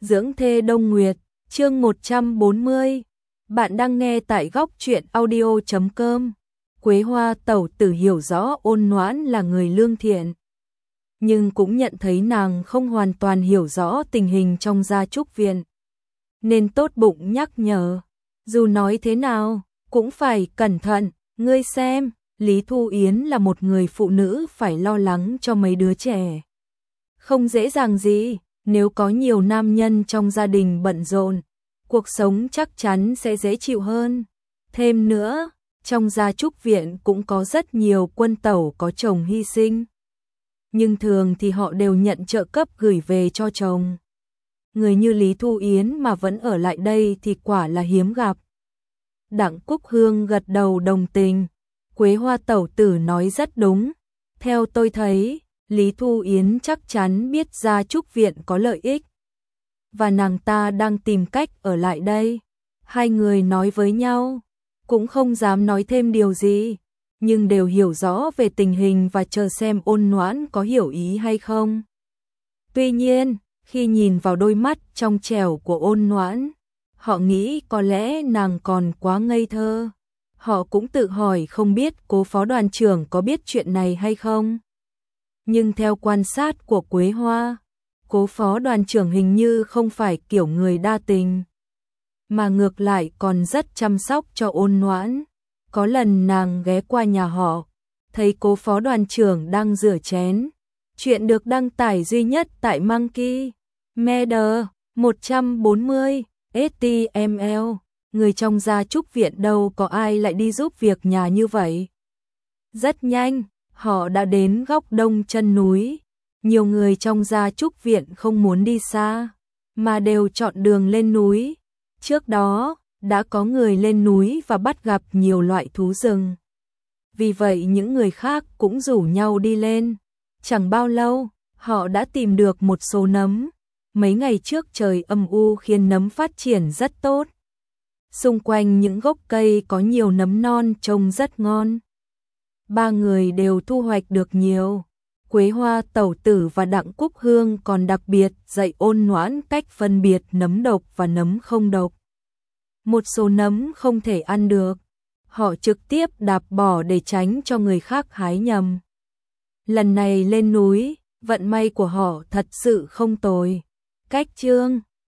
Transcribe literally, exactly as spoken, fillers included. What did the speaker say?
Dưỡng thê Đông Nguyệt, chương một trăm bốn mươi. Bạn đang nghe tại góc truyện audio chấm com. Quế Hoa tẩu tử hiểu rõ Ôn Noãn là người lương thiện, nhưng cũng nhận thấy nàng không hoàn toàn hiểu rõ tình hình trong gia trúc viện, nên tốt bụng nhắc nhở, dù nói thế nào cũng phải cẩn thận. Ngươi xem, Lý Thu Yến là một người phụ nữ phải lo lắng cho mấy đứa trẻ, không dễ dàng gì. Nếu có nhiều nam nhân trong gia đình bận rộn, cuộc sống chắc chắn sẽ dễ chịu hơn. Thêm nữa, trong gia trúc viện cũng có rất nhiều quân tẩu có chồng hy sinh, nhưng thường thì họ đều nhận trợ cấp gửi về cho chồng. Người như Lý Thu Yến mà vẫn ở lại đây thì quả là hiếm gặp. Đặng Cúc Hương gật đầu đồng tình. Quế Hoa tẩu tử nói rất đúng. Theo tôi thấy, Lý Thu Yến chắc chắn biết gia trúc viện có lợi ích, và nàng ta đang tìm cách ở lại đây. Hai người nói với nhau, cũng không dám nói thêm điều gì, nhưng đều hiểu rõ về tình hình và chờ xem Ôn Noãn có hiểu ý hay không. Tuy nhiên, khi nhìn vào đôi mắt trong trẻo của Ôn Noãn, họ nghĩ có lẽ nàng còn quá ngây thơ. Họ cũng tự hỏi không biết cố phó đoàn trưởng có biết chuyện này hay không. Nhưng theo quan sát của Quế Hoa, cố phó đoàn trưởng hình như không phải kiểu người đa tình, mà ngược lại còn rất chăm sóc cho Ôn Noãn. Có lần nàng ghé qua nhà họ, thấy cố phó đoàn trưởng đang rửa chén. Chuyện được đăng tải duy nhất tại Monkey Media một trăm bốn mươi ét tê em lờ. Người trong gia trúc viện đâu có ai lại đi giúp việc nhà như vậy. Rất nhanh, họ đã đến góc đông chân núi. Nhiều người trong gia trúc viện không muốn đi xa, mà đều chọn đường lên núi. Trước đó, đã có người lên núi và bắt gặp nhiều loại thú rừng. Vì vậy những người khác cũng rủ nhau đi lên. Chẳng bao lâu, họ đã tìm được một số nấm. Mấy ngày trước trời âm u khiến nấm phát triển rất tốt. Xung quanh những gốc cây có nhiều nấm non trông rất ngon. Ba người đều thu hoạch được nhiều. Quế Hoa tẩu tử và Đặng Cúc Hương còn đặc biệt dạy Ôn Noãn cách phân biệt nấm độc và nấm không độc. Một số nấm không thể ăn được, họ trực tiếp đạp bỏ để tránh cho người khác hái nhầm. Lần này lên núi, vận may của họ thật sự không tồi. Cách chương